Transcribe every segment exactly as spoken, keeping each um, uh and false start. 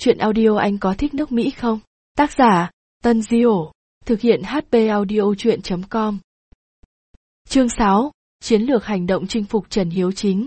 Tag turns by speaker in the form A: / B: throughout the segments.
A: Chuyện audio anh có thích nước Mỹ không? Tác giả, Tân Diểu. Thực hiện hát pê audio chuyện chấm com. Chương sáu. Chiến lược hành động chinh phục Trần Hiếu Chính.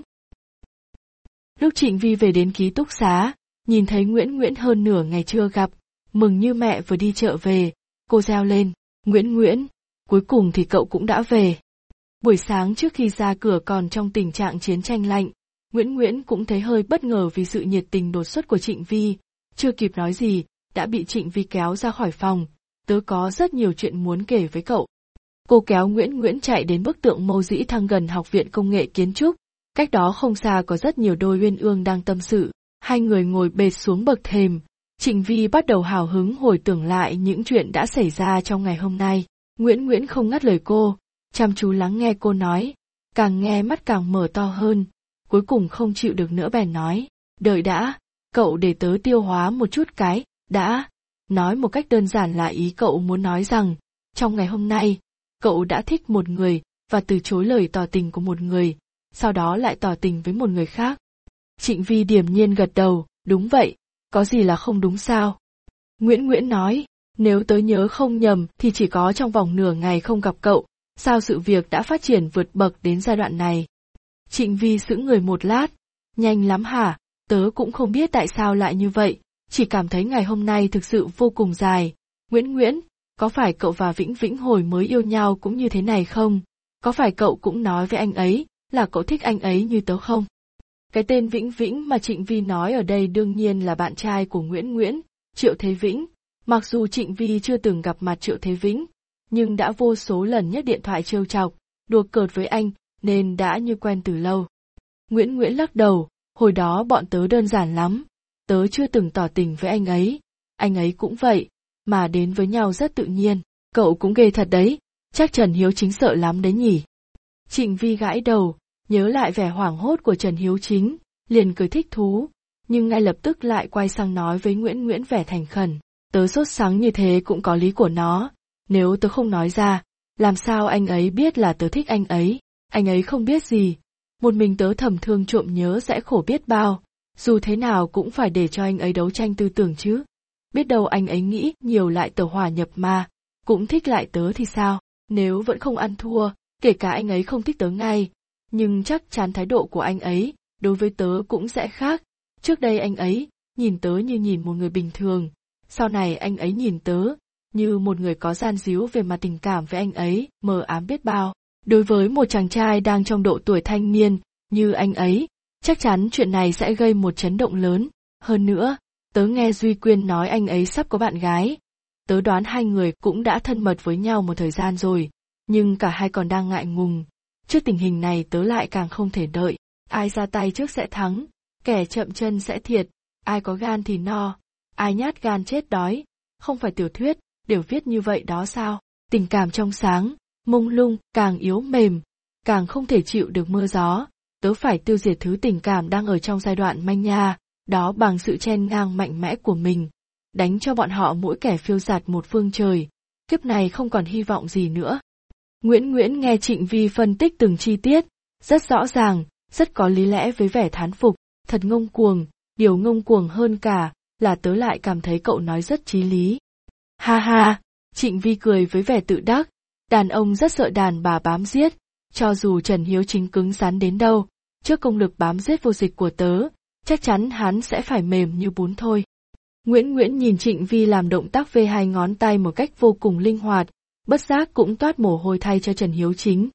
A: Lúc Trịnh Vi về đến ký túc xá, nhìn thấy Nguyễn Nguyễn hơn nửa ngày chưa gặp, mừng như mẹ vừa đi chợ về, cô reo lên, Nguyễn Nguyễn, cuối cùng thì cậu cũng đã về. Buổi sáng trước khi ra cửa còn trong tình trạng chiến tranh lạnh, Nguyễn Nguyễn cũng thấy hơi bất ngờ vì sự nhiệt tình đột xuất của Trịnh Vi, chưa kịp nói gì, đã bị Trịnh Vi kéo ra khỏi phòng, tớ có rất nhiều chuyện muốn kể với cậu. Cô kéo Nguyễn Nguyễn chạy đến bức tượng Mâu Dĩ Thăng gần Học viện Công nghệ Kiến trúc, cách đó không xa có rất nhiều đôi uyên ương đang tâm sự, hai người ngồi bệt xuống bậc thềm. Trịnh Vi bắt đầu hào hứng hồi tưởng lại những chuyện đã xảy ra trong ngày hôm nay. Nguyễn Nguyễn không ngắt lời cô, chăm chú lắng nghe cô nói, càng nghe mắt càng mở to hơn, cuối cùng không chịu được nữa bèn nói, đợi đã, cậu để tớ tiêu hóa một chút cái, đã. Nói một cách đơn giản là ý cậu muốn nói rằng, trong ngày hôm nay, cậu đã thích một người, và từ chối lời tỏ tình của một người, sau đó lại tỏ tình với một người khác. Trịnh Vi điềm nhiên gật đầu, đúng vậy, có gì là không đúng sao? Nguyễn Nguyễn nói, nếu tớ nhớ không nhầm thì chỉ có trong vòng nửa ngày không gặp cậu, sao sự việc đã phát triển vượt bậc đến giai đoạn này? Trịnh Vi sững người một lát, nhanh lắm hả, tớ cũng không biết tại sao lại như vậy, chỉ cảm thấy ngày hôm nay thực sự vô cùng dài. Nguyễn Nguyễn, có phải cậu và Vĩnh Vĩnh hồi mới yêu nhau cũng như thế này không? Có phải cậu cũng nói với anh ấy là cậu thích anh ấy như tớ không? Cái tên Vĩnh Vĩnh mà Trịnh Vi nói ở đây đương nhiên là bạn trai của Nguyễn Nguyễn, Triệu Thế Vĩnh. Mặc dù Trịnh Vi chưa từng gặp mặt Triệu Thế Vĩnh, nhưng đã vô số lần nhấc điện thoại trêu chọc, đùa cợt với anh, nên đã như quen từ lâu. Nguyễn Nguyễn lắc đầu, hồi đó bọn tớ đơn giản lắm, tớ chưa từng tỏ tình với anh ấy, anh ấy cũng vậy, mà đến với nhau rất tự nhiên, cậu cũng ghê thật đấy, chắc Trần Hiếu Chính sợ lắm đấy nhỉ. Trịnh Vi gãi đầu, nhớ lại vẻ hoảng hốt của Trần Hiếu Chính, liền cười thích thú, nhưng ngay lập tức lại quay sang nói với Nguyễn Nguyễn vẻ thành khẩn, tớ sốt sắng như thế cũng có lý của nó, nếu tớ không nói ra, làm sao anh ấy biết là tớ thích anh ấy, anh ấy không biết gì, một mình tớ thầm thương trộm nhớ sẽ khổ biết bao, dù thế nào cũng phải để cho anh ấy đấu tranh tư tưởng chứ, biết đâu anh ấy nghĩ nhiều lại tớ hòa nhập mà, cũng thích lại tớ thì sao, nếu vẫn không ăn thua, kể cả anh ấy không thích tớ ngay, nhưng chắc chắn thái độ của anh ấy, đối với tớ cũng sẽ khác, trước đây anh ấy, nhìn tớ như nhìn một người bình thường, sau này anh ấy nhìn tớ, như một người có gian díu về mặt tình cảm với anh ấy, mờ ám biết bao. Đối với một chàng trai đang trong độ tuổi thanh niên, như anh ấy, chắc chắn chuyện này sẽ gây một chấn động lớn. Hơn nữa, tớ nghe Duy Quyên nói anh ấy sắp có bạn gái. Tớ đoán hai người cũng đã thân mật với nhau một thời gian rồi, nhưng cả hai còn đang ngại ngùng. Trước tình hình này tớ lại càng không thể đợi, ai ra tay trước sẽ thắng, kẻ chậm chân sẽ thiệt, ai có gan thì no, ai nhát gan chết đói. Không phải tiểu thuyết, đều viết như vậy đó sao? Tình cảm trong sáng, mông lung, càng yếu mềm, càng không thể chịu được mưa gió, tớ phải tiêu diệt thứ tình cảm đang ở trong giai đoạn manh nha, đó bằng sự chen ngang mạnh mẽ của mình, đánh cho bọn họ mỗi kẻ phiêu dạt một phương trời, kiếp này không còn hy vọng gì nữa. Nguyễn Nguyễn nghe Trịnh Vi phân tích từng chi tiết, rất rõ ràng, rất có lý lẽ với vẻ thán phục, thật ngông cuồng, điều ngông cuồng hơn cả, là tớ lại cảm thấy cậu nói rất chí lý. Ha ha, Trịnh Vi cười với vẻ tự đắc, đàn ông rất sợ đàn bà bám giết, cho dù Trần Hiếu Chính cứng rắn đến đâu, trước công lực bám giết vô dịch của tớ, chắc chắn hắn sẽ phải mềm như bún thôi. Nguyễn Nguyễn nhìn Trịnh Vi làm động tác vê hai ngón tay một cách vô cùng linh hoạt, bất giác cũng toát mồ hôi thay cho Trần Hiếu Chính.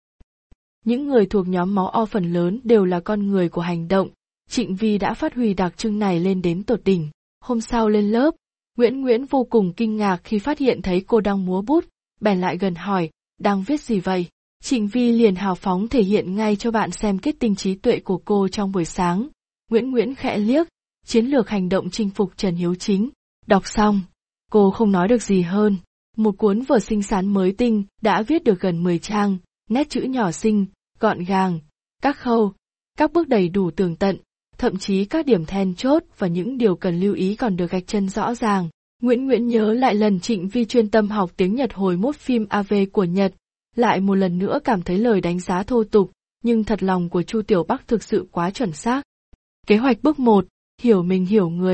A: Những người thuộc nhóm máu O phần lớn đều là con người của hành động, Trịnh Vi đã phát huy đặc trưng này lên đến tột đỉnh. Hôm sau lên lớp, Nguyễn Nguyễn vô cùng kinh ngạc khi phát hiện thấy cô đang múa bút, bèn lại gần hỏi, đang viết gì vậy? Trịnh Vi liền hào phóng thể hiện ngay cho bạn xem kết tinh trí tuệ của cô trong buổi sáng. Nguyễn Nguyễn khẽ liếc, chiến lược hành động chinh phục Trần Hiếu Chính. Đọc xong, cô không nói được gì hơn. Một cuốn vở xinh xắn mới tinh đã viết được gần mười trang, nét chữ nhỏ xinh, gọn gàng, các khâu, các bước đầy đủ tường tận, thậm chí các điểm then chốt và những điều cần lưu ý còn được gạch chân rõ ràng. Nguyễn Nguyễn nhớ lại lần Trịnh Vi chuyên tâm học tiếng Nhật hồi mốt phim a vê của Nhật, lại một lần nữa cảm thấy lời đánh giá thô tục, nhưng thật lòng của Chu Tiểu Bắc thực sự quá chuẩn xác. Kế hoạch bước một, hiểu mình hiểu người.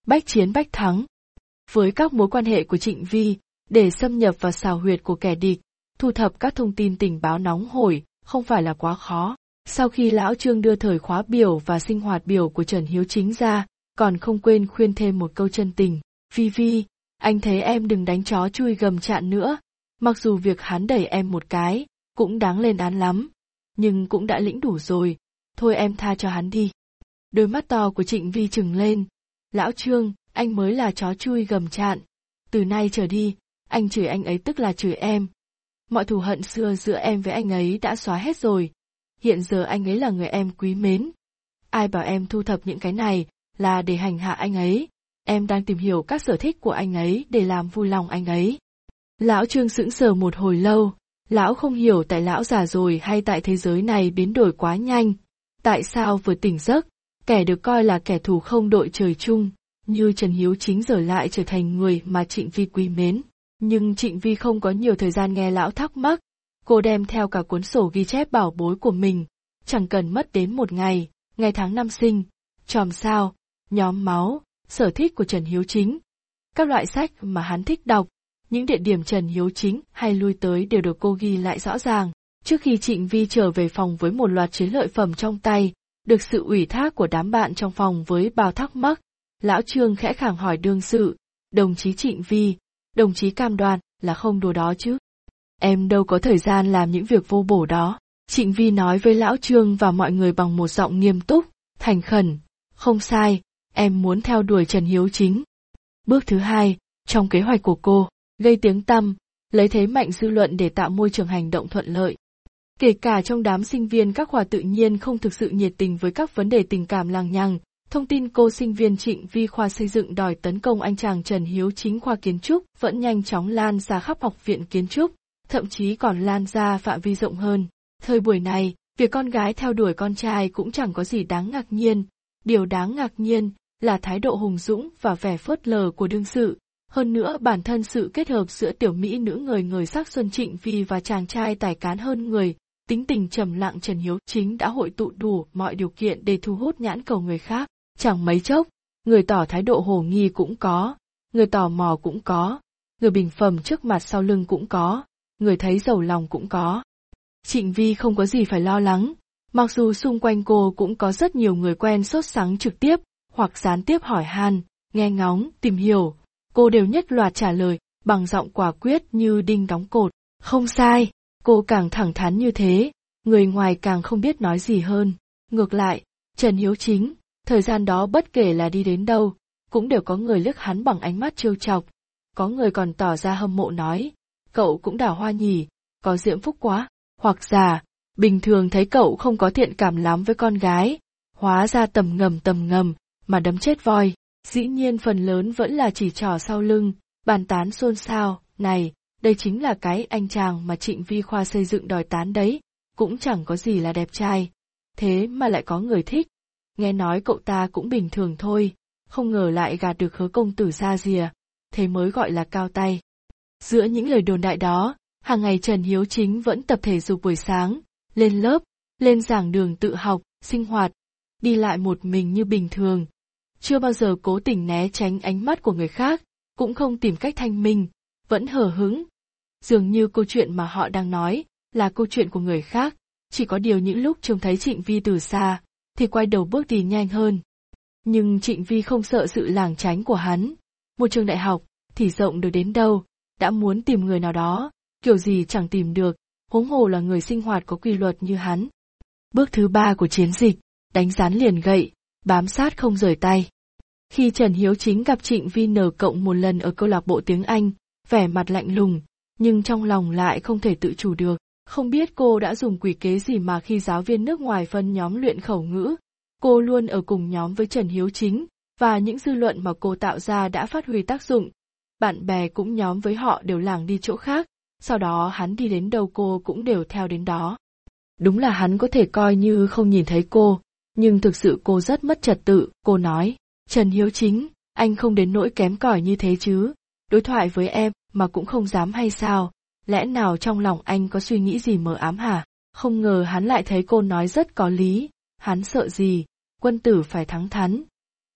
A: bách chiến bách thắng. Với các mối quan hệ của Trịnh Vi, để xâm nhập vào xào huyệt của kẻ địch, thu thập các thông tin tình báo nóng hổi, không phải là quá khó. Sau khi lão Trương đưa thời khóa biểu và sinh hoạt biểu của Trần Hiếu Chính ra, còn không quên khuyên thêm một câu chân tình. Vi Vi, anh thấy em đừng đánh chó chui gầm chạn nữa, mặc dù việc hắn đẩy em một cái, cũng đáng lên án lắm, nhưng cũng đã lĩnh đủ rồi, thôi em tha cho hắn đi. Đôi mắt to của Trịnh Vi trừng lên. Lão Trương, anh mới là chó chui gầm chạn. Từ nay trở đi, anh chửi anh ấy tức là chửi em. Mọi thù hận xưa giữa em với anh ấy đã xóa hết rồi. Hiện giờ anh ấy là người em quý mến. Ai bảo em thu thập những cái này là để hành hạ anh ấy. Em đang tìm hiểu các sở thích của anh ấy để làm vui lòng anh ấy. Lão Trương sững sờ một hồi lâu. Lão không hiểu tại lão già rồi hay tại thế giới này biến đổi quá nhanh. Tại sao vừa tỉnh giấc, kẻ được coi là kẻ thù không đội trời chung, như Trần Hiếu Chính giờ lại trở thành người mà Trịnh Vi quý mến. Nhưng Trịnh Vi không có nhiều thời gian nghe lão thắc mắc. Cô đem theo cả cuốn sổ ghi chép bảo bối của mình, chẳng cần mất đến một ngày, ngày tháng năm sinh, chòm sao, nhóm máu, sở thích của Trần Hiếu Chính. Các loại sách mà hắn thích đọc, những địa điểm Trần Hiếu Chính hay lui tới đều được cô ghi lại rõ ràng. Trước khi Trịnh Vi trở về phòng với một loạt chiến lợi phẩm trong tay, được sự ủy thác của đám bạn trong phòng với bao thắc mắc, lão Trương khẽ khàng hỏi đương sự, đồng chí Trịnh Vi, đồng chí cam đoan là không đùa đó chứ? Em đâu có thời gian làm những việc vô bổ đó. Trịnh Vi nói với lão Trương và mọi người bằng một giọng nghiêm túc, thành khẩn. Không sai, em muốn theo đuổi Trần Hiếu Chính. Bước thứ hai, trong kế hoạch của cô, gây tiếng tăm, lấy thế mạnh dư luận để tạo môi trường hành động thuận lợi. Kể cả trong đám sinh viên các khoa tự nhiên không thực sự nhiệt tình với các vấn đề tình cảm lằng nhằng, thông tin cô sinh viên Trịnh Vi khoa xây dựng đòi tấn công anh chàng Trần Hiếu Chính khoa kiến trúc vẫn nhanh chóng lan ra khắp học viện kiến trúc, thậm chí còn lan ra phạm vi rộng hơn. Thời buổi này, việc con gái theo đuổi con trai cũng chẳng có gì đáng ngạc nhiên. Điều đáng ngạc nhiên là thái độ hùng dũng và vẻ phớt lờ của đương sự. Hơn nữa bản thân sự kết hợp giữa tiểu mỹ nữ người người sắc xuân Trịnh Vi và chàng trai tài cán hơn người, tính tình trầm lặng Trần Hiếu Chính đã hội tụ đủ mọi điều kiện để thu hút nhãn cầu người khác. Chẳng mấy chốc, người tỏ thái độ hồ nghi cũng có, người tò mò cũng có, người bình phẩm trước mặt sau lưng cũng có, người thấy giàu lòng cũng có. Trịnh Vi không có gì phải lo lắng, mặc dù xung quanh cô cũng có rất nhiều người quen sốt sắng trực tiếp, hoặc gián tiếp hỏi han, nghe ngóng, tìm hiểu, cô đều nhất loạt trả lời, bằng giọng quả quyết như đinh đóng cột. Không sai, cô càng thẳng thắn như thế, người ngoài càng không biết nói gì hơn. Ngược lại, Trần Hiếu Chính, thời gian đó bất kể là đi đến đâu, cũng đều có người liếc hắn bằng ánh mắt trêu chọc. Có người còn tỏ ra hâm mộ nói, cậu cũng đào hoa nhỉ, có diễm phúc quá. Hoặc giả, bình thường thấy cậu không có thiện cảm lắm với con gái, hóa ra tầm ngầm tầm ngầm, mà đấm chết voi. Dĩ nhiên phần lớn vẫn là chỉ trỏ sau lưng, bàn tán xôn xao, này, đây chính là cái anh chàng mà Trịnh Vi khoa xây dựng đòi tán đấy, cũng chẳng có gì là đẹp trai. Thế mà lại có người thích. Nghe nói cậu ta cũng bình thường thôi, không ngờ lại gạt được Hứa công tử ra rìa, thế mới gọi là cao tay. Giữa những lời đồn đại đó, hàng ngày Trần Hiếu Chính vẫn tập thể dục buổi sáng, lên lớp, lên giảng đường tự học, sinh hoạt, đi lại một mình như bình thường. Chưa bao giờ cố tình né tránh ánh mắt của người khác, cũng không tìm cách thanh minh, vẫn hờ hững. Dường như câu chuyện mà họ đang nói là câu chuyện của người khác, chỉ có điều những lúc trông thấy Trịnh Vi từ xa, thì quay đầu bước đi nhanh hơn. Nhưng Trịnh Vi không sợ sự lảng tránh của hắn. Một trường đại học, thì rộng được đến đâu, đã muốn tìm người nào đó, kiểu gì chẳng tìm được, huống hồ là người sinh hoạt có quy luật như hắn. Bước thứ ba của chiến dịch, đánh rắn liền gậy, bám sát không rời tay. Khi Trần Hiếu Chính gặp Trịnh Vi nở cộng một lần ở câu lạc bộ tiếng Anh, vẻ mặt lạnh lùng, nhưng trong lòng lại không thể tự chủ được. Không biết cô đã dùng quỷ kế gì mà khi giáo viên nước ngoài phân nhóm luyện khẩu ngữ, cô luôn ở cùng nhóm với Trần Hiếu Chính, và những dư luận mà cô tạo ra đã phát huy tác dụng. Bạn bè cũng nhóm với họ đều lảng đi chỗ khác, sau đó hắn đi đến đâu cô cũng đều theo đến đó. Đúng là hắn có thể coi như không nhìn thấy cô, nhưng thực sự cô rất mất trật tự, cô nói, Trần Hiếu Chính, anh không đến nỗi kém cỏi như thế chứ, đối thoại với em mà cũng không dám hay sao, lẽ nào trong lòng anh có suy nghĩ gì mờ ám hả? Không ngờ hắn lại thấy cô nói rất có lý, hắn sợ gì, quân tử phải thẳng thắn.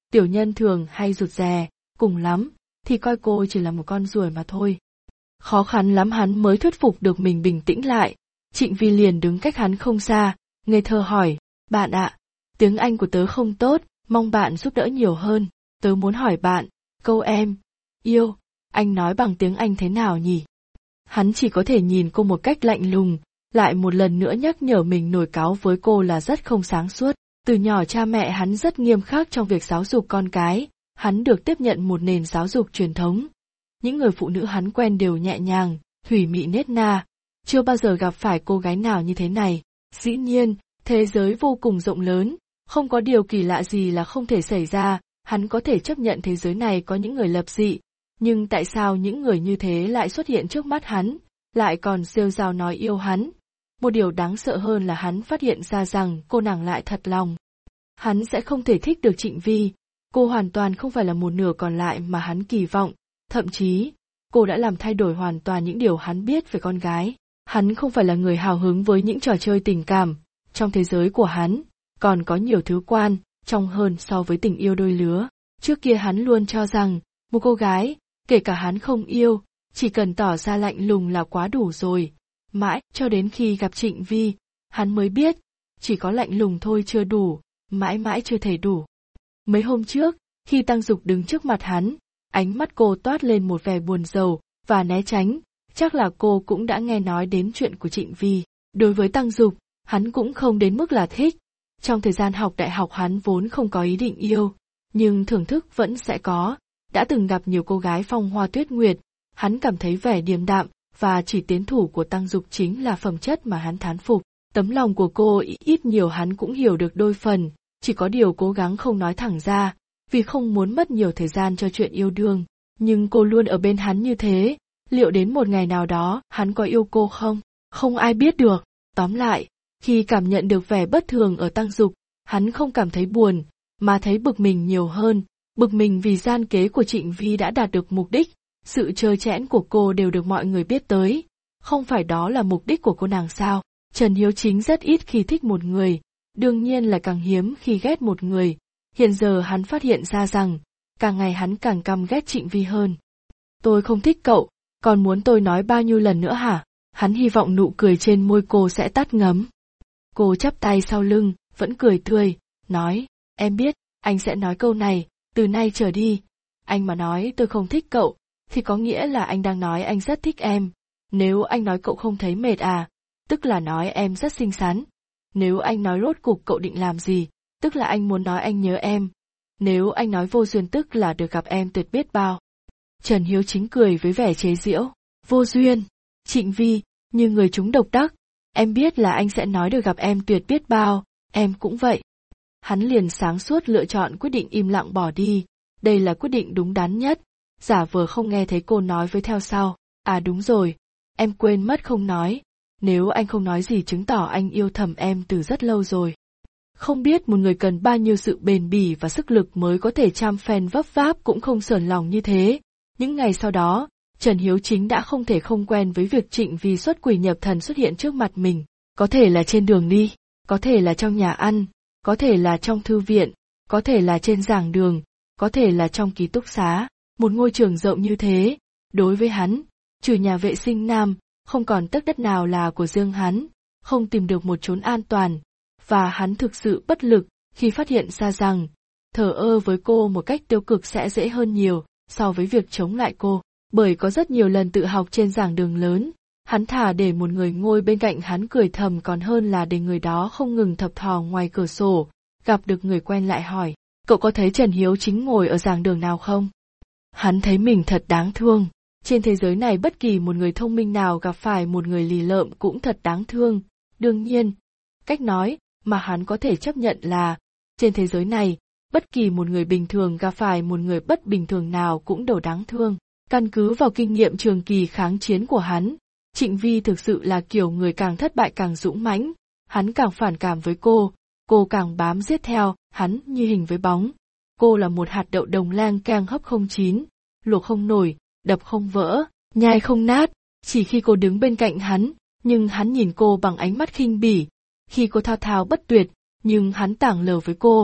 A: Tiểu nhân thường hay rụt rè, cùng lắm, thì coi cô chỉ là một con ruồi mà thôi. Khó khăn lắm hắn mới thuyết phục được mình bình tĩnh lại. Trịnh Vi liền đứng cách hắn không xa, ngây thơ hỏi, bạn ạ, tiếng Anh của tớ không tốt, mong bạn giúp đỡ nhiều hơn. Tớ muốn hỏi bạn, câu em yêu, anh nói bằng tiếng Anh thế nào nhỉ? Hắn chỉ có thể nhìn cô một cách lạnh lùng, lại một lần nữa nhắc nhở mình nổi cáu với cô là rất không sáng suốt. Từ nhỏ cha mẹ hắn rất nghiêm khắc trong việc giáo dục con cái, hắn được tiếp nhận một nền giáo dục truyền thống. Những người phụ nữ hắn quen đều nhẹ nhàng, thủy mị nết na, chưa bao giờ gặp phải cô gái nào như thế này. Dĩ nhiên, thế giới vô cùng rộng lớn, không có điều kỳ lạ gì là không thể xảy ra, hắn có thể chấp nhận thế giới này có những người lập dị. Nhưng tại sao những người như thế lại xuất hiện trước mắt hắn, lại còn rêu rao nói yêu hắn? Một điều đáng sợ hơn là hắn phát hiện ra rằng cô nàng lại thật lòng. Hắn sẽ không thể thích được Trịnh Vi, cô hoàn toàn không phải là một nửa còn lại mà hắn kỳ vọng, thậm chí, cô đã làm thay đổi hoàn toàn những điều hắn biết về con gái. Hắn không phải là người hào hứng với những trò chơi tình cảm, trong thế giới của hắn, còn có nhiều thứ quan trọng hơn so với tình yêu đôi lứa. Trước kia hắn luôn cho rằng, một cô gái, kể cả hắn không yêu, chỉ cần tỏ ra lạnh lùng là quá đủ rồi. Mãi cho đến khi gặp Trịnh Vi, hắn mới biết, chỉ có lạnh lùng thôi chưa đủ, mãi mãi chưa thể đủ. Mấy hôm trước, khi Tăng Dục đứng trước mặt hắn, ánh mắt cô toát lên một vẻ buồn rầu và né tránh, chắc là cô cũng đã nghe nói đến chuyện của Trịnh Vi. Đối với Tăng Dục, hắn cũng không đến mức là thích. Trong thời gian học đại học hắn vốn không có ý định yêu, nhưng thưởng thức vẫn sẽ có. Đã từng gặp nhiều cô gái phong hoa tuyết nguyệt, hắn cảm thấy vẻ điềm đạm và chỉ tiến thủ của Tăng Dục chính là phẩm chất mà hắn thán phục. Tấm lòng của cô ít nhiều hắn cũng hiểu được đôi phần, chỉ có điều cố gắng không nói thẳng ra, vì không muốn mất nhiều thời gian cho chuyện yêu đương. Nhưng cô luôn ở bên hắn như thế, liệu đến một ngày nào đó hắn có yêu cô không? Không ai biết được. Tóm lại, khi cảm nhận được vẻ bất thường ở Tăng Dục, hắn không cảm thấy buồn, mà thấy bực mình nhiều hơn. Bực mình vì gian kế của Trịnh Vi đã đạt được mục đích, sự trơ trẽn của cô đều được mọi người biết tới. Không phải đó là mục đích của cô nàng sao? Trần Hiếu Chính rất ít khi thích một người, đương nhiên là càng hiếm khi ghét một người. Hiện giờ hắn phát hiện ra rằng, càng ngày hắn càng căm ghét Trịnh Vi hơn. Tôi không thích cậu, còn muốn tôi nói bao nhiêu lần nữa hả? Hắn hy vọng nụ cười trên môi cô sẽ tắt ngấm. Cô chắp tay sau lưng, vẫn cười tươi, nói, em biết, anh sẽ nói câu này, từ nay trở đi. Anh mà nói tôi không thích cậu, thì có nghĩa là anh đang nói anh rất thích em. Nếu anh nói cậu không thấy mệt à, tức là nói em rất xinh xắn. Nếu anh nói rốt cục cậu định làm gì, tức là anh muốn nói anh nhớ em. Nếu anh nói vô duyên tức là được gặp em tuyệt biết bao. Trần Hiếu Chính cười với vẻ chế giễu, vô duyên, Trịnh Vi, như người chúng độc đắc, em biết là anh sẽ nói được gặp em tuyệt biết bao, em cũng vậy. Hắn liền sáng suốt lựa chọn quyết định im lặng bỏ đi, đây là quyết định đúng đắn nhất, giả vờ không nghe thấy cô nói với theo sau, à đúng rồi, em quên mất không nói, nếu anh không nói gì chứng tỏ anh yêu thầm em từ rất lâu rồi. Không biết một người cần bao nhiêu sự bền bỉ và sức lực mới có thể trăm phen vấp váp cũng không sờn lòng như thế. Những ngày sau đó, Trần Hiếu Chính đã không thể không quen với việc Trịnh Vi xuất quỷ nhập thần xuất hiện trước mặt mình, có thể là trên đường đi, có thể là trong nhà ăn, có thể là trong thư viện, có thể là trên giảng đường, có thể là trong ký túc xá, một ngôi trường rộng như thế, đối với hắn, trừ nhà vệ sinh nam, không còn tấc đất nào là của riêng hắn, không tìm được một chốn an toàn, và hắn thực sự bất lực khi phát hiện ra rằng, thờ ơ với cô một cách tiêu cực sẽ dễ hơn nhiều so với việc chống lại cô, bởi có rất nhiều lần tự học trên giảng đường lớn, hắn thà để một người ngồi bên cạnh hắn cười thầm còn hơn là để người đó không ngừng thập thò ngoài cửa sổ, gặp được người quen lại hỏi, cậu có thấy Trần Hiếu Chính ngồi ở giảng đường nào không? Hắn thấy mình thật đáng thương, trên thế giới này bất kỳ một người thông minh nào gặp phải một người lì lợm cũng thật đáng thương, đương nhiên, cách nói mà hắn có thể chấp nhận là, trên thế giới này, bất kỳ một người bình thường gặp phải một người bất bình thường nào cũng đều đáng thương. Căn cứ vào kinh nghiệm trường kỳ kháng chiến của hắn, Trịnh Vi thực sự là kiểu người càng thất bại càng dũng mãnh, hắn càng phản cảm với cô, cô càng bám giết theo, hắn như hình với bóng. Cô là một hạt đậu đồng lang keng hấp không chín, luộc không nổi, đập không vỡ, nhai không nát, chỉ khi cô đứng bên cạnh hắn, nhưng hắn nhìn cô bằng ánh mắt khinh bỉ, khi cô thao thao bất tuyệt, nhưng hắn tảng lờ với cô,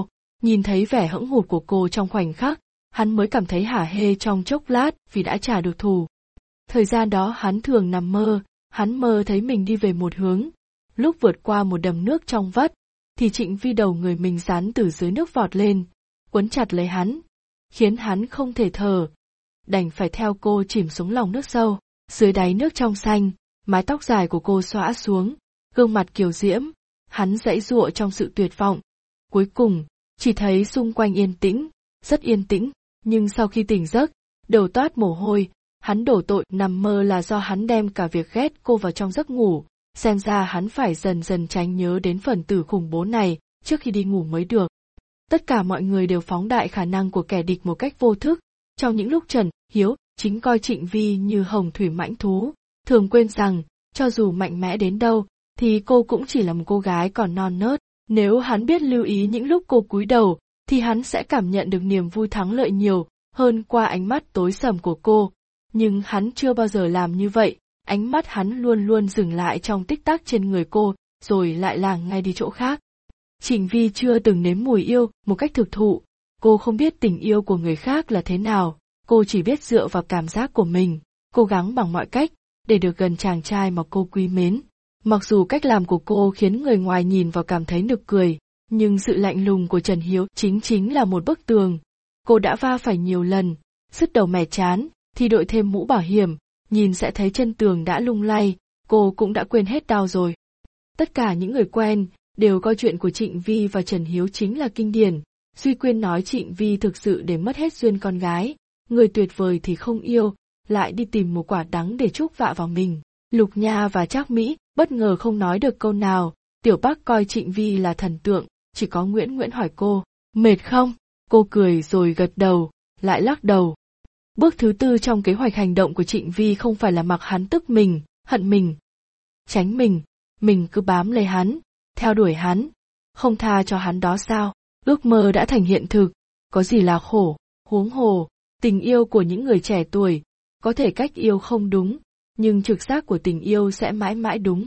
A: Nhìn thấy vẻ hững hụt của cô trong khoảnh khắc, hắn mới cảm thấy hả hê trong chốc lát vì đã trả được thù. Thời gian đó hắn thường nằm mơ, hắn mơ thấy mình đi về một hướng. Lúc vượt qua một đầm nước trong vắt, thì Trịnh Vi đầu người mình rắn từ dưới nước vọt lên, quấn chặt lấy hắn, khiến hắn không thể thở. Đành phải theo cô chìm xuống lòng nước sâu, dưới đáy nước trong xanh, mái tóc dài của cô xõa xuống, gương mặt kiều diễm, hắn giãy giụa trong sự tuyệt vọng. Cuối cùng, chỉ thấy xung quanh yên tĩnh, rất yên tĩnh, nhưng sau khi tỉnh giấc, đầu toát mồ hôi, hắn đổ tội nằm mơ là do hắn đem cả việc ghét cô vào trong giấc ngủ, xem ra hắn phải dần dần tránh nhớ đến phần tử khủng bố này trước khi đi ngủ mới được. Tất cả mọi người đều phóng đại khả năng của kẻ địch một cách vô thức, trong những lúc Trần Hiếu chính coi Trịnh Vi như hồng thủy mãnh thú, thường quên rằng, cho dù mạnh mẽ đến đâu, thì cô cũng chỉ là một cô gái còn non nớt. Nếu hắn biết lưu ý những lúc cô cúi đầu, thì hắn sẽ cảm nhận được niềm vui thắng lợi nhiều hơn qua ánh mắt tối sầm của cô. Nhưng hắn chưa bao giờ làm như vậy, ánh mắt hắn luôn luôn dừng lại trong tích tắc trên người cô, rồi lại lảng ngay đi chỗ khác. Trịnh Vi chưa từng nếm mùi yêu một cách thực thụ, cô không biết tình yêu của người khác là thế nào, cô chỉ biết dựa vào cảm giác của mình, cố gắng bằng mọi cách để được gần chàng trai mà cô quý mến. Mặc dù cách làm của cô khiến người ngoài nhìn vào cảm thấy nực cười, nhưng sự lạnh lùng của Trần Hiếu chính chính là một bức tường. Cô đã va phải nhiều lần, sứt đầu mẻ chán, thì đội thêm mũ bảo hiểm, nhìn sẽ thấy chân tường đã lung lay, cô cũng đã quên hết đau rồi. Tất cả những người quen đều coi chuyện của Trịnh Vi và Trần Hiếu chính là kinh điển. Duy Quyên nói Trịnh Vi thực sự để mất hết duyên con gái, người tuyệt vời thì không yêu, lại đi tìm một quả đắng để chuốc vạ vào mình. Lục Nha và Trác Mỹ bất ngờ không nói được câu nào, Tiểu Bắc coi Trịnh Vi là thần tượng, chỉ có Nguyễn Nguyễn hỏi cô, mệt không? Cô cười rồi gật đầu, lại lắc đầu. Bước thứ tư trong kế hoạch hành động của Trịnh Vi không phải là mặc hắn tức mình, hận mình, tránh mình, mình cứ bám lấy hắn, theo đuổi hắn, không tha cho hắn đó sao? Ước mơ đã thành hiện thực, có gì là khổ, huống hồ, tình yêu của những người trẻ tuổi, có thể cách yêu không đúng, nhưng trực giác của tình yêu sẽ mãi mãi đúng.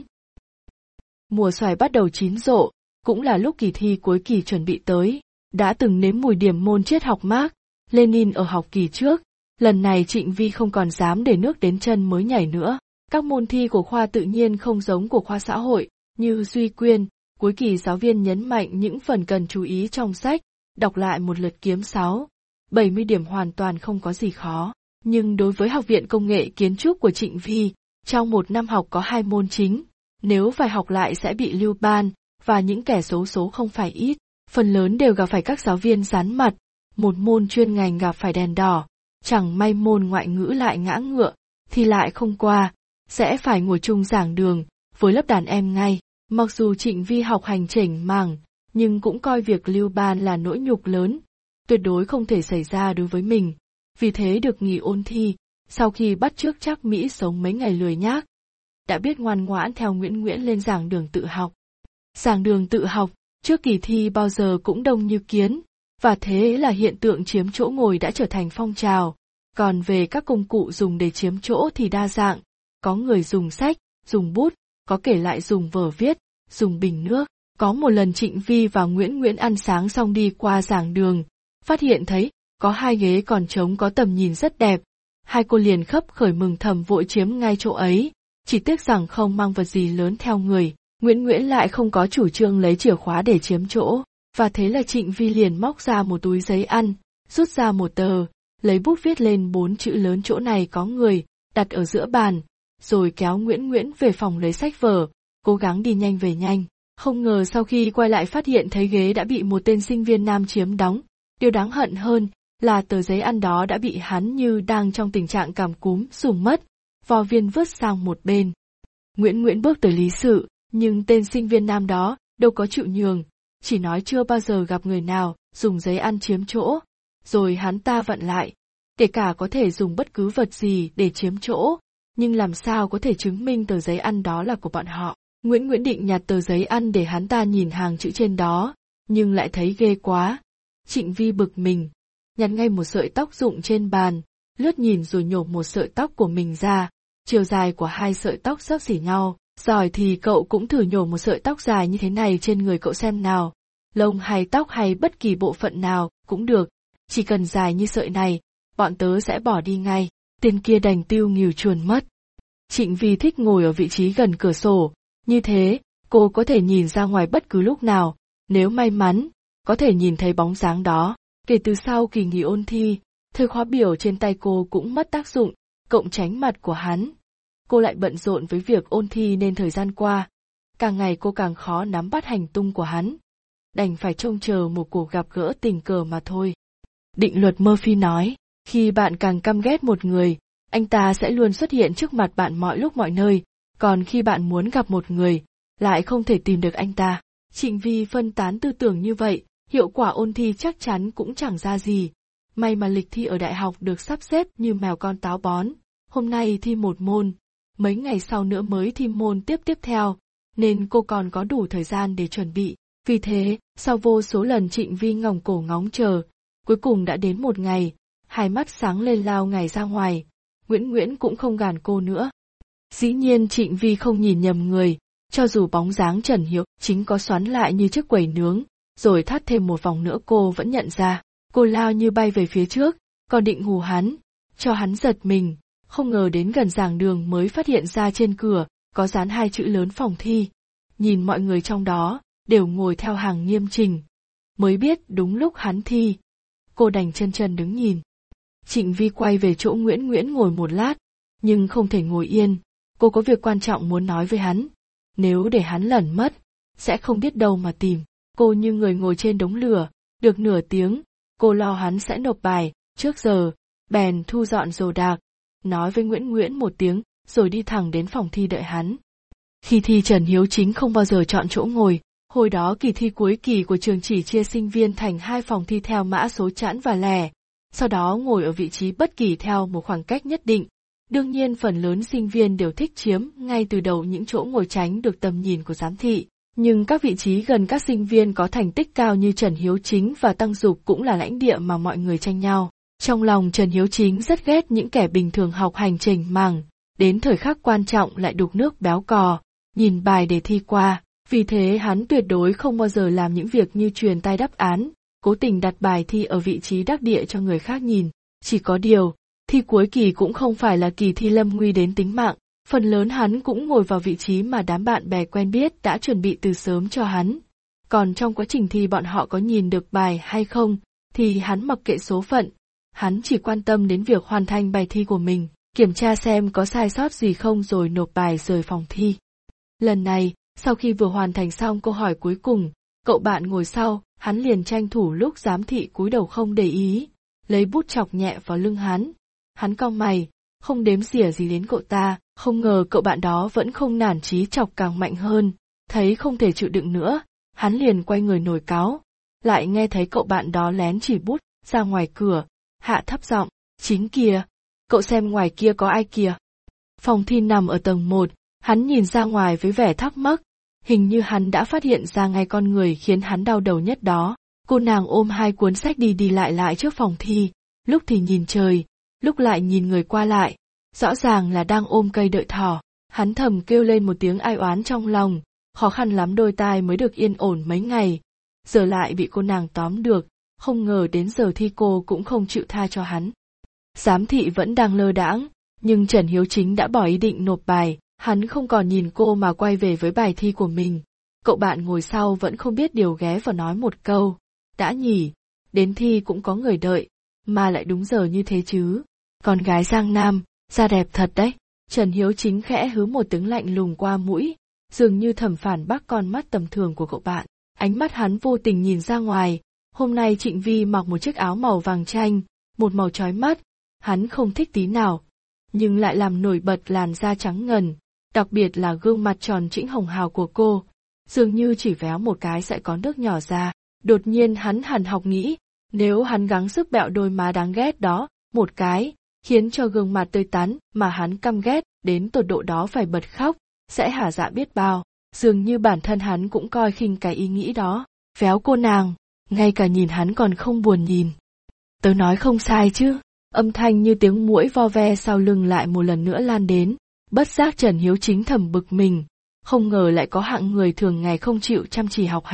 A: Mùa xoài bắt đầu chín rộ, cũng là lúc kỳ thi cuối kỳ chuẩn bị tới, đã từng nếm mùi điểm môn triết học Mác Lênin ở học kỳ trước, lần này Trịnh Vi không còn dám để nước đến chân mới nhảy nữa. Các môn thi của khoa tự nhiên không giống của khoa xã hội, như Duy Quyên, cuối kỳ giáo viên nhấn mạnh những phần cần chú ý trong sách, đọc lại một lượt kiếm sáu, bảy mươi điểm hoàn toàn không có gì khó. Nhưng đối với Học viện Công nghệ Kiến trúc của Trịnh Vi, trong một năm học có hai môn chính, nếu phải học lại sẽ bị lưu ban, và những kẻ xấu số không phải ít, phần lớn đều gặp phải các giáo viên dán mặt, một môn chuyên ngành gặp phải đèn đỏ, chẳng may môn ngoại ngữ lại ngã ngựa, thì lại không qua, sẽ phải ngồi chung giảng đường, với lớp đàn em ngay. Mặc dù Trịnh Vi học hành chểnh mảng, nhưng cũng coi việc lưu ban là nỗi nhục lớn, tuyệt đối không thể xảy ra đối với mình. Vì thế được nghỉ ôn thi, sau khi bắt chước Trác Mỹ sống mấy ngày lười nhác, đã biết ngoan ngoãn theo Nguyễn Nguyễn lên giảng đường tự học. Giảng đường tự học, trước kỳ thi bao giờ cũng đông như kiến, và thế là hiện tượng chiếm chỗ ngồi đã trở thành phong trào. Còn về các công cụ dùng để chiếm chỗ thì đa dạng, có người dùng sách, dùng bút, có kể lại dùng vở viết, dùng bình nước. Có một lần Trịnh Vi và Nguyễn Nguyễn ăn sáng xong đi qua giảng đường, phát hiện thấy có hai ghế còn trống có tầm nhìn rất đẹp. Hai cô liền khấp khởi mừng thầm vội chiếm ngay chỗ ấy, chỉ tiếc rằng không mang vật gì lớn theo người. Nguyễn Nguyễn lại không có chủ trương lấy chìa khóa để chiếm chỗ, và thế là Trịnh Vi liền móc ra một túi giấy ăn, rút ra một tờ, lấy bút viết lên bốn chữ lớn chỗ này có người, đặt ở giữa bàn, rồi kéo Nguyễn Nguyễn về phòng lấy sách vở, cố gắng đi nhanh về nhanh. Không ngờ sau khi quay lại phát hiện thấy ghế đã bị một tên sinh viên nam chiếm đóng. Điều đáng hận hơn là tờ giấy ăn đó đã bị hắn như đang trong tình trạng cảm cúm dùng mất, vò viên vứt sang một bên. Nguyễn Nguyễn bước tới lý sự, nhưng tên sinh viên nam đó đâu có chịu nhường, chỉ nói chưa bao giờ gặp người nào dùng giấy ăn chiếm chỗ. Rồi hắn ta vặn lại, kể cả có thể dùng bất cứ vật gì để chiếm chỗ, nhưng làm sao có thể chứng minh tờ giấy ăn đó là của bọn họ. Nguyễn Nguyễn định nhặt tờ giấy ăn để hắn ta nhìn hàng chữ trên đó, nhưng lại thấy ghê quá. Trịnh Vi bực mình, nhặt ngay một sợi tóc rụng trên bàn, lướt nhìn rồi nhổ một sợi tóc của mình ra, chiều dài của hai sợi tóc xấp xỉ nhau. Giỏi thì cậu cũng thử nhổ một sợi tóc dài như thế này trên người cậu xem nào. lông hay tóc hay bất kỳ bộ phận nào cũng được, chỉ cần dài như sợi này, bọn tớ sẽ bỏ đi ngay. Tên kia đành tiêu nghỉu chuồn mất. Trịnh Vi thích ngồi ở vị trí gần cửa sổ, như thế, cô có thể nhìn ra ngoài bất cứ lúc nào, nếu may mắn, có thể nhìn thấy bóng dáng đó. Kể từ sau kỳ nghỉ ôn thi, thời khóa biểu trên tay cô cũng mất tác dụng, cộng tránh mặt của hắn. Cô lại bận rộn với việc ôn thi nên thời gian qua, càng ngày cô càng khó nắm bắt hành tung của hắn. Đành phải trông chờ một cuộc gặp gỡ tình cờ mà thôi. Định luật Murphy nói, khi bạn càng căm ghét một người, anh ta sẽ luôn xuất hiện trước mặt bạn mọi lúc mọi nơi, còn khi bạn muốn gặp một người, lại không thể tìm được anh ta. Trịnh Vi phân tán tư tưởng như vậy, hiệu quả ôn thi chắc chắn cũng chẳng ra gì. May mà lịch thi ở đại học được sắp xếp như mèo con táo bón. Hôm nay thi một môn, mấy ngày sau nữa mới thi môn tiếp tiếp theo, nên cô còn có đủ thời gian để chuẩn bị. Vì thế, sau vô số lần Trịnh Vi ngỏng cổ ngóng chờ, cuối cùng đã đến một ngày, hai mắt sáng lên lao ngày ra ngoài. Nguyễn Nguyễn cũng không gàn cô nữa. Dĩ nhiên Trịnh Vi không nhìn nhầm người, cho dù bóng dáng Trần Hiếu Chính có xoắn lại như chiếc quầy nướng, rồi thắt thêm một vòng nữa cô vẫn nhận ra. Cô lao như bay về phía trước, còn định hù hắn, cho hắn giật mình, không ngờ đến gần giảng đường mới phát hiện ra trên cửa có dán hai chữ lớn phòng thi. Nhìn mọi người trong đó đều ngồi theo hàng nghiêm chỉnh, mới biết đúng lúc hắn thi. Cô đành chân chân đứng nhìn. Trịnh Vi quay về chỗ Nguyễn Nguyễn ngồi một lát, nhưng không thể ngồi yên, cô có việc quan trọng muốn nói với hắn. Nếu để hắn lẩn mất, sẽ không biết đâu mà tìm. Cô như người ngồi trên đống lửa, được nửa tiếng, cô lo hắn sẽ nộp bài, trước giờ, bèn thu dọn đồ đạc, nói với Nguyễn Nguyễn một tiếng, rồi đi thẳng đến phòng thi đợi hắn. Khi thi Trần Hiếu Chính không bao giờ chọn chỗ ngồi, hồi đó kỳ thi cuối kỳ của trường chỉ chia sinh viên thành hai phòng thi theo mã số chẵn và lẻ, sau đó ngồi ở vị trí bất kỳ theo một khoảng cách nhất định. Đương nhiên phần lớn sinh viên đều thích chiếm ngay từ đầu những chỗ ngồi tránh được tầm nhìn của giám thị, nhưng các vị trí gần các sinh viên có thành tích cao như Trần Hiếu Chính và Tăng Dục cũng là lãnh địa mà mọi người tranh nhau. Trong lòng Trần Hiếu Chính rất ghét những kẻ bình thường học hành chểnh mảng, đến thời khắc quan trọng lại đục nước béo cò, nhìn bài để thi qua, vì thế hắn tuyệt đối không bao giờ làm những việc như truyền tai đáp án, cố tình đặt bài thi ở vị trí đắc địa cho người khác nhìn. Chỉ có điều, thi cuối kỳ cũng không phải là kỳ thi lâm nguy đến tính mạng, phần lớn hắn cũng ngồi vào vị trí mà đám bạn bè quen biết đã chuẩn bị từ sớm cho hắn. Còn trong quá trình thi bọn họ có nhìn được bài hay không, thì hắn mặc kệ số phận, hắn chỉ quan tâm đến việc hoàn thành bài thi của mình, kiểm tra xem có sai sót gì không rồi nộp bài rời phòng thi. Lần này, sau khi vừa hoàn thành xong câu hỏi cuối cùng, cậu bạn ngồi sau, hắn liền tranh thủ lúc giám thị cúi đầu không để ý, lấy bút chọc nhẹ vào lưng hắn. Hắn cau mày, không đếm xỉa gì đến cậu ta, không ngờ cậu bạn đó vẫn không nản chí chọc càng mạnh hơn, thấy không thể chịu đựng nữa, hắn liền quay người nổi cáu, lại nghe thấy cậu bạn đó lén chỉ bút ra ngoài cửa, hạ thấp giọng, Chính kìa, cậu xem ngoài kia có ai kìa. Phòng thi nằm ở tầng một, hắn nhìn ra ngoài với vẻ thắc mắc, hình như hắn đã phát hiện ra ngay con người khiến hắn đau đầu nhất đó. Cô nàng ôm hai cuốn sách đi đi lại lại trước phòng thi, lúc thì nhìn trời, lúc lại nhìn người qua lại, rõ ràng là đang ôm cây đợi thỏ. Hắn thầm kêu lên một tiếng ai oán trong lòng, khó khăn lắm đôi tai mới được yên ổn mấy ngày, giờ lại bị cô nàng tóm được, không ngờ đến giờ thi cô cũng không chịu tha cho hắn. Giám thị vẫn đang lơ đãng, nhưng Trần Hiếu Chính đã bỏ ý định nộp bài, hắn không còn nhìn cô mà quay về với bài thi của mình. Cậu bạn ngồi sau vẫn không biết điều ghé vào nói một câu, đã nhỉ, đến thi cũng có người đợi, mà lại đúng giờ như thế chứ. Con gái Giang Nam, da đẹp thật đấy. Trần Hiếu Chính khẽ hứ một tiếng lạnh lùng qua mũi, dường như thầm phản bác con mắt tầm thường của cậu bạn. Ánh mắt hắn vô tình nhìn ra ngoài, hôm nay Trịnh Vi mặc một chiếc áo màu vàng chanh, một màu chói mắt, hắn không thích tí nào, nhưng lại làm nổi bật làn da trắng ngần, đặc biệt là gương mặt tròn trĩnh hồng hào của cô, dường như chỉ véo một cái sẽ có nước nhỏ ra. Đột nhiên hắn hằn học nghĩ, nếu hắn gắng sức bẹo đôi má đáng ghét đó, một cái, khiến cho gương mặt tươi tắn mà hắn căm ghét đến tột độ đó phải bật khóc, sẽ hả dạ biết bao. Dường như bản thân hắn cũng coi khinh cái ý nghĩ đó, véo cô nàng, ngay cả nhìn hắn còn không buồn nhìn. Tớ nói không sai chứ, âm thanh như tiếng muỗi vo ve sau lưng lại một lần nữa lan đến, bất giác Trần Hiếu Chính thầm bực mình, không ngờ lại có hạng người thường ngày không chịu chăm chỉ học hành,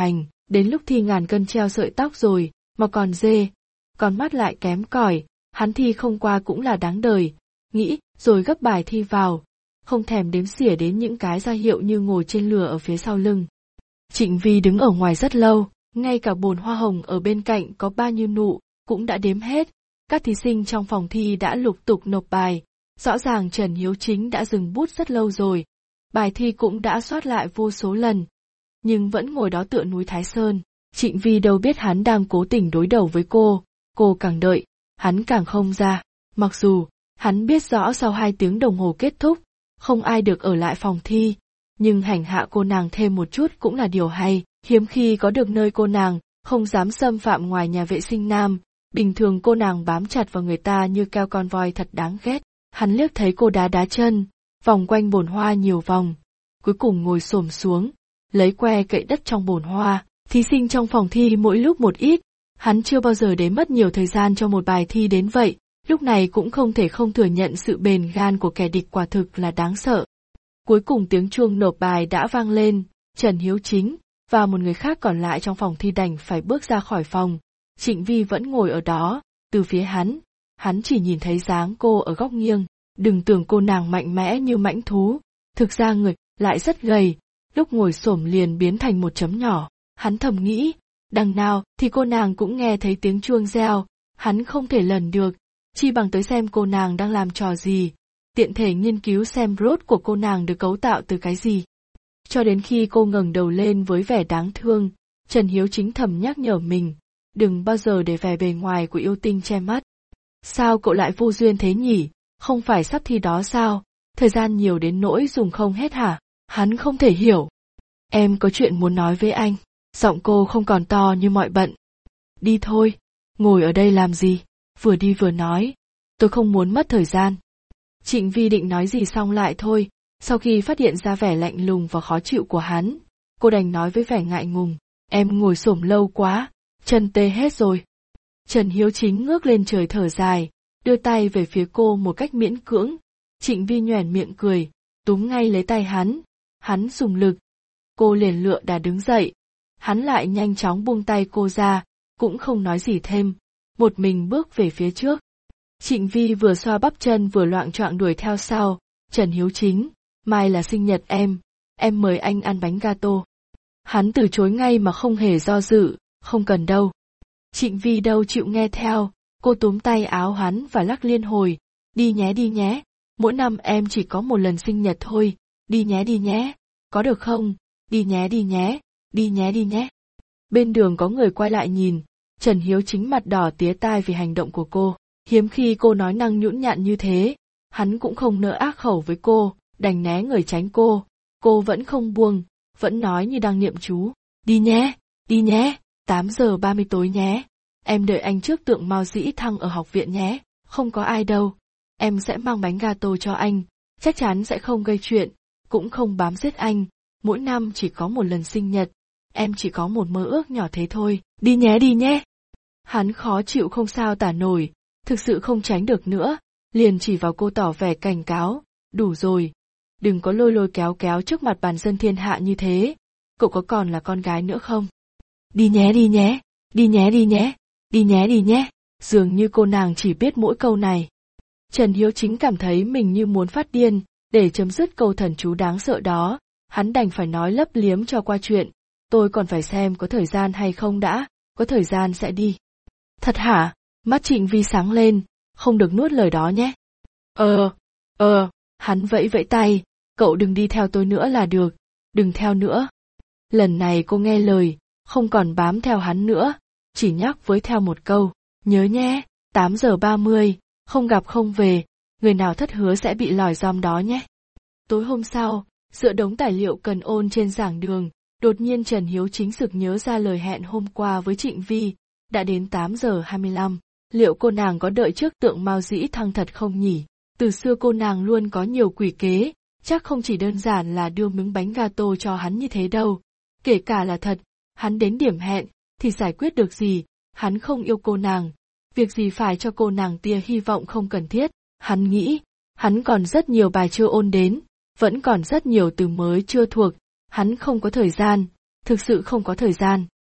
A: Đến lúc thi ngàn cân treo sợi tóc rồi, mà còn dê, còn mắt lại kém cỏi, hắn thi không qua cũng là đáng đời, nghĩ, rồi gấp bài thi vào, không thèm đếm xỉa đến những cái ra hiệu như ngồi trên lừa ở phía sau lưng. Trịnh Vi đứng ở ngoài rất lâu, ngay cả bồn hoa hồng ở bên cạnh có bao nhiêu nụ, cũng đã đếm hết. Các thí sinh trong phòng thi đã lục tục nộp bài, rõ ràng Trần Hiếu Chính đã dừng bút rất lâu rồi, bài thi cũng đã soát lại vô số lần, nhưng vẫn ngồi đó tựa núi Thái Sơn. Trịnh Vi đâu biết hắn đang cố tình đối đầu với cô, cô càng đợi, hắn càng không ra, mặc dù, hắn biết rõ sau hai tiếng đồng hồ kết thúc, không ai được ở lại phòng thi, nhưng hành hạ cô nàng thêm một chút cũng là điều hay, hiếm khi có được nơi cô nàng không dám xâm phạm ngoài nhà vệ sinh nam, bình thường cô nàng bám chặt vào người ta như keo con voi thật đáng ghét. Hắn liếc thấy cô đá đá chân, vòng quanh bồn hoa nhiều vòng, cuối cùng ngồi xổm xuống, lấy que cậy đất trong bồn hoa. Thí sinh trong phòng thi mỗi lúc một ít, hắn chưa bao giờ để mất nhiều thời gian cho một bài thi đến vậy, lúc này cũng không thể không thừa nhận sự bền gan của kẻ địch quả thực là đáng sợ. Cuối cùng tiếng chuông nộp bài đã vang lên, Trần Hiếu Chính và một người khác còn lại trong phòng thi đành phải bước ra khỏi phòng. Trịnh Vi vẫn ngồi ở đó, từ phía hắn, hắn chỉ nhìn thấy dáng cô ở góc nghiêng, đừng tưởng cô nàng mạnh mẽ như mãnh thú, thực ra người lại rất gầy, lúc ngồi xổm liền biến thành một chấm nhỏ. Hắn thầm nghĩ, đằng nào thì cô nàng cũng nghe thấy tiếng chuông reo, hắn không thể lần được, chi bằng tới xem cô nàng đang làm trò gì, tiện thể nghiên cứu xem rốt của cô nàng được cấu tạo từ cái gì. Cho đến khi cô ngẩng đầu lên với vẻ đáng thương, Trần Hiếu Chính thầm nhắc nhở mình, đừng bao giờ để vẻ bề ngoài của yêu tinh che mắt. Sao cậu lại vô duyên thế nhỉ, không phải sắp thi đó sao, thời gian nhiều đến nỗi dùng không hết hả? Hắn không thể hiểu. Em có chuyện muốn nói với anh. Giọng cô không còn to như mọi bận. Đi thôi, ngồi ở đây làm gì? Vừa đi vừa nói. Tôi không muốn mất thời gian. Trịnh Vi định nói gì xong lại thôi, sau khi phát hiện ra vẻ lạnh lùng và khó chịu của hắn, cô đành nói với vẻ ngại ngùng. Em ngồi xổm lâu quá, chân tê hết rồi. Trần Hiếu Chính ngước lên trời thở dài, đưa tay về phía cô một cách miễn cưỡng. Trịnh Vi nhoẻn miệng cười, túm ngay lấy tay hắn. Hắn dùng lực. Cô liền lựa đà đứng dậy. Hắn lại nhanh chóng buông tay cô ra, cũng không nói gì thêm, một mình bước về phía trước. Trịnh Vi vừa xoa bắp chân vừa loạng choạng đuổi theo sau. Trần Hiếu Chính, mai là sinh nhật em, em mời anh ăn bánh gato. Hắn từ chối ngay mà không hề do dự, không cần đâu. Trịnh Vi đâu chịu nghe theo, cô túm tay áo hắn và lắc liên hồi, đi nhé đi nhé, mỗi năm em chỉ có một lần sinh nhật thôi, đi nhé đi nhé, có được không, đi nhé đi nhé, đi nhé đi nhé. Bên đường có người quay lại nhìn, Trần Hiếu Chính mặt đỏ tía tai vì hành động của cô, hiếm khi cô nói năng nhũn nhặn như thế, hắn cũng không nỡ ác khẩu với cô, đành né người tránh cô, cô vẫn không buông, vẫn nói như đang niệm chú, đi nhé, đi nhé, tám giờ ba mươi tối nhé, em đợi anh trước tượng Mao Dĩ Thăng ở học viện nhé, không có ai đâu, em sẽ mang bánh gato cho anh, chắc chắn sẽ không gây chuyện, cũng không bám giết anh, mỗi năm chỉ có một lần sinh nhật, em chỉ có một mơ ước nhỏ thế thôi, đi nhé đi nhé. Hắn khó chịu không sao tả nổi, thực sự không tránh được nữa, liền chỉ vào cô tỏ vẻ cảnh cáo, đủ rồi, đừng có lôi lôi kéo kéo trước mặt bàn dân thiên hạ như thế, cậu có còn là con gái nữa không? Đi nhé đi nhé, đi nhé đi nhé, đi nhé đi nhé, dường như cô nàng chỉ biết mỗi câu này. Trần Hiếu Chính cảm thấy mình như muốn phát điên, để chấm dứt câu thần chú đáng sợ đó, hắn đành phải nói lấp liếm cho qua chuyện, tôi còn phải xem có thời gian hay không đã, có thời gian sẽ đi. Thật hả? Mắt Trịnh Vi sáng lên, không được nuốt lời đó nhé. Ờ, ờ, hắn vẫy vẫy tay, cậu đừng đi theo tôi nữa là được, đừng theo nữa. Lần này cô nghe lời, không còn bám theo hắn nữa, chỉ nhắc với theo một câu, nhớ nhé, tám giờ ba mươi, không gặp không về, người nào thất hứa sẽ bị lòi giom đó nhé. Tối hôm sau, dựa đống tài liệu cần ôn trên giảng đường, đột nhiên Trần Hiếu Chính sực nhớ ra lời hẹn hôm qua với Trịnh Vi, đã đến tám giờ hai mươi lăm, liệu cô nàng có đợi trước tượng Mao Dĩ Thăng thật không nhỉ? Từ xưa cô nàng luôn có nhiều quỷ kế, chắc không chỉ đơn giản là đưa miếng bánh gato cho hắn như thế đâu. Kể cả là thật, hắn đến điểm hẹn, thì giải quyết được gì, hắn không yêu cô nàng, việc gì phải cho cô nàng tia hy vọng không cần thiết, hắn nghĩ, hắn còn rất nhiều bài chưa ôn đến, vẫn còn rất nhiều từ mới chưa thuộc, hắn không có thời gian, thực sự không có thời gian.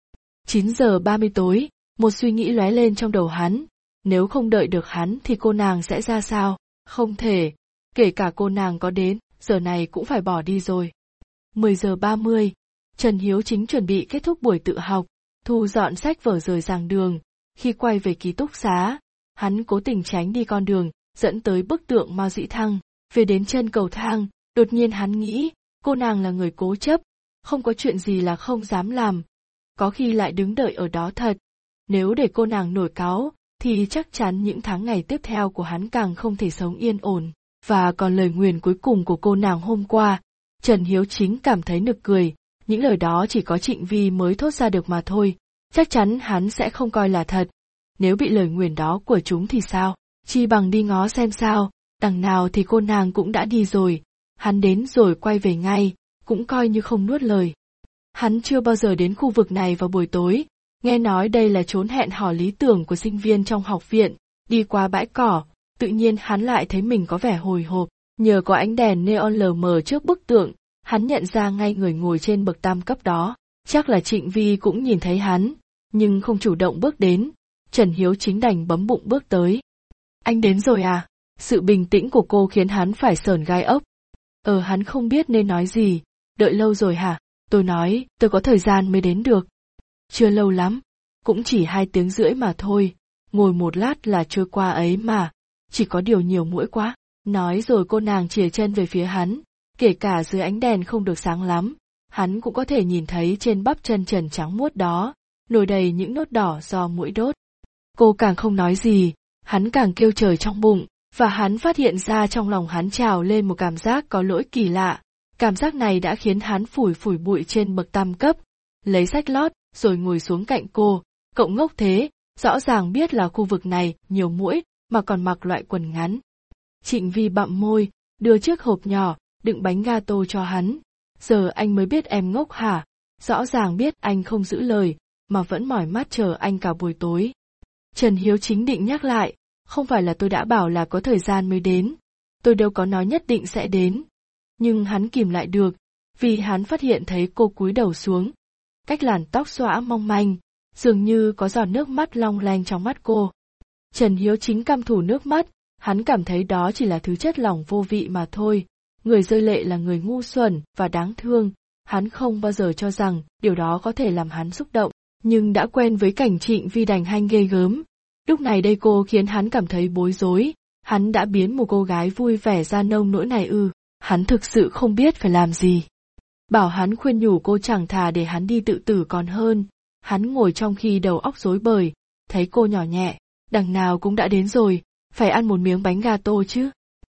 A: chín giờ ba mươi tối, một suy nghĩ lóe lên trong đầu hắn. Nếu không đợi được hắn thì cô nàng sẽ ra sao? Không thể. Kể cả cô nàng có đến, giờ này cũng phải bỏ đi rồi. mười giờ ba mươi, Trần Hiếu Chính chuẩn bị kết thúc buổi tự học, thu dọn sách vở rời giảng đường. Khi quay về ký túc xá, hắn cố tình tránh đi con đường, dẫn tới bức tượng Mao Dĩ Thăng. Về đến chân cầu thang, đột nhiên hắn nghĩ, cô nàng là người cố chấp, không có chuyện gì là không dám làm. Có khi lại đứng đợi ở đó thật. Nếu để cô nàng nổi cáu, thì chắc chắn những tháng ngày tiếp theo của hắn càng không thể sống yên ổn. Và còn lời nguyền cuối cùng của cô nàng hôm qua, Trần Hiếu Chính cảm thấy nực cười, những lời đó chỉ có Trịnh Vi mới thốt ra được mà thôi, chắc chắn hắn sẽ không coi là thật. Nếu bị lời nguyền đó của chúng thì sao, chi bằng đi ngó xem sao, đằng nào thì cô nàng cũng đã đi rồi, hắn đến rồi quay về ngay, cũng coi như không nuốt lời. Hắn chưa bao giờ đến khu vực này vào buổi tối, nghe nói đây là chốn hẹn hò lý tưởng của sinh viên trong học viện, đi qua bãi cỏ, tự nhiên hắn lại thấy mình có vẻ hồi hộp, nhờ có ánh đèn neon lờ mờ trước bức tượng, hắn nhận ra ngay người ngồi trên bậc tam cấp đó, chắc là Trịnh Vi cũng nhìn thấy hắn, nhưng không chủ động bước đến, Trần Hiếu Chính đành bấm bụng bước tới. Anh đến rồi à? Sự bình tĩnh của cô khiến hắn phải sởn gai ốc. Ờ hắn không biết nên nói gì, đợi lâu rồi hả? Tôi nói, tôi có thời gian mới đến được. Chưa lâu lắm, cũng chỉ hai tiếng rưỡi mà thôi, ngồi một lát là trôi qua ấy mà, chỉ có điều nhiều muỗi quá. Nói rồi cô nàng chìa chân về phía hắn, kể cả dưới ánh đèn không được sáng lắm, hắn cũng có thể nhìn thấy trên bắp chân trần trắng muốt đó, nổi đầy những nốt đỏ do muỗi đốt. Cô càng không nói gì, hắn càng kêu trời trong bụng, và hắn phát hiện ra trong lòng hắn trào lên một cảm giác có lỗi kỳ lạ. Cảm giác này đã khiến hắn phủi phủi bụi trên bậc tam cấp, lấy sách lót, rồi ngồi xuống cạnh cô. Cậu ngốc thế, rõ ràng biết là khu vực này nhiều muỗi, mà còn mặc loại quần ngắn. Trịnh Vi bặm môi, đưa chiếc hộp nhỏ, đựng bánh gato cho hắn. Giờ anh mới biết em ngốc hả? Rõ ràng biết anh không giữ lời, mà vẫn mỏi mắt chờ anh cả buổi tối. Trần Hiếu Chính định nhắc lại, không phải là tôi đã bảo là có thời gian mới đến. Tôi đâu có nói nhất định sẽ đến. Nhưng hắn kìm lại được, vì hắn phát hiện thấy cô cúi đầu xuống. Cách làn tóc xõa mong manh, dường như có giọt nước mắt long lanh trong mắt cô. Trần Hiếu Chính căm thù nước mắt, hắn cảm thấy đó chỉ là thứ chất lỏng vô vị mà thôi. Người rơi lệ là người ngu xuẩn và đáng thương, hắn không bao giờ cho rằng điều đó có thể làm hắn xúc động, nhưng đã quen với cảnh Trịnh Vi đành hanh ghê gớm. Lúc này đây cô khiến hắn cảm thấy bối rối, hắn đã biến một cô gái vui vẻ ra nông nỗi này ư, hắn thực sự không biết phải làm gì. Bảo hắn khuyên nhủ cô chẳng thà để hắn đi tự tử còn hơn, hắn ngồi trong khi đầu óc rối bời, thấy cô nhỏ nhẹ, đằng nào cũng đã đến rồi, phải ăn một miếng bánh gato chứ.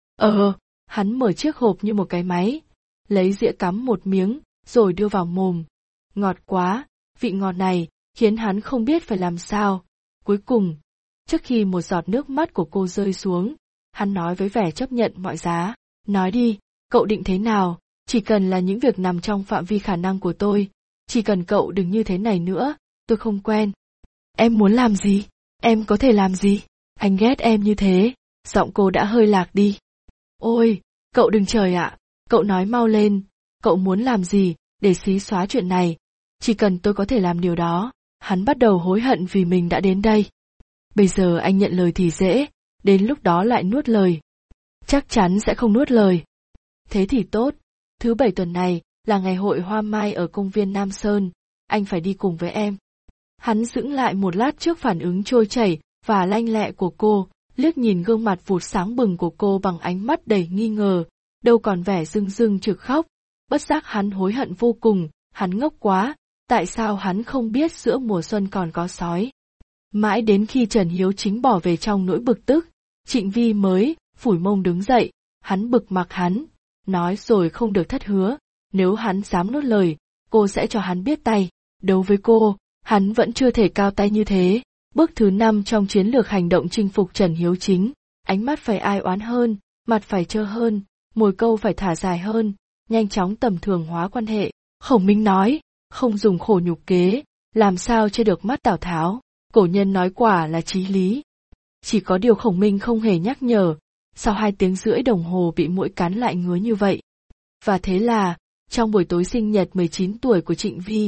A: Ờ, hắn mở chiếc hộp như một cái máy, lấy dĩa cắm một miếng, rồi đưa vào mồm. Ngọt quá, vị ngọt này, khiến hắn không biết phải làm sao. Cuối cùng, trước khi một giọt nước mắt của cô rơi xuống, hắn nói với vẻ chấp nhận mọi giá, nói đi, cậu định thế nào, chỉ cần là những việc nằm trong phạm vi khả năng của tôi, chỉ cần cậu đừng như thế này nữa, tôi không quen. Em muốn làm gì? Em có thể làm gì? Anh ghét em như thế, giọng cô đã hơi lạc đi. Ôi, cậu đừng trời ạ, cậu nói mau lên, cậu muốn làm gì, để xí xóa chuyện này, chỉ cần tôi có thể làm điều đó. Hắn bắt đầu hối hận vì mình đã đến đây. Bây giờ anh nhận lời thì dễ, đến lúc đó lại nuốt lời. Chắc chắn sẽ không nuốt lời. Thế thì tốt, thứ bảy tuần này là ngày hội hoa mai ở công viên Nam Sơn, anh phải đi cùng với em. Hắn dững lại một lát trước phản ứng trôi chảy và lanh lẹ của cô, liếc nhìn gương mặt vụt sáng bừng của cô bằng ánh mắt đầy nghi ngờ, đâu còn vẻ rưng rưng trực khóc. Bất giác hắn hối hận vô cùng, hắn ngốc quá, tại sao hắn không biết giữa mùa xuân còn có sói. Mãi đến khi Trần Hiếu Chính bỏ về trong nỗi bực tức, Trịnh Vi mới phủi mông đứng dậy, hắn bực mặc hắn, nói rồi không được thất hứa, nếu hắn dám nuốt lời, cô sẽ cho hắn biết tay. Đối với cô, hắn vẫn chưa thể cao tay như thế. Bước thứ năm trong chiến lược hành động chinh phục Trần Hiếu Chính, ánh mắt phải ai oán hơn, mặt phải trơ hơn, mồi câu phải thả dài hơn, nhanh chóng tầm thường hóa quan hệ. Khổng Minh nói, không dùng khổ nhục kế, làm sao chơi được mắt Tào Tháo, cổ nhân nói quả là chí lý. Chỉ có điều Khổng Minh không hề nhắc nhở, sau hai tiếng rưỡi đồng hồ bị muỗi cắn lại ngứa như vậy. Và thế là, trong buổi tối sinh nhật mười chín tuổi của Trịnh Vi,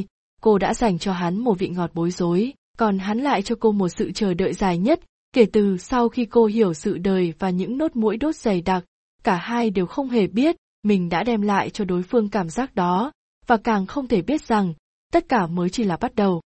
A: cô đã dành cho hắn một vị ngọt bối rối, còn hắn lại cho cô một sự chờ đợi dài nhất, kể từ sau khi cô hiểu sự đời và những nốt mũi đốt dày đặc, cả hai đều không hề biết mình đã đem lại cho đối phương cảm giác đó, và càng không thể biết rằng tất cả mới chỉ là bắt đầu.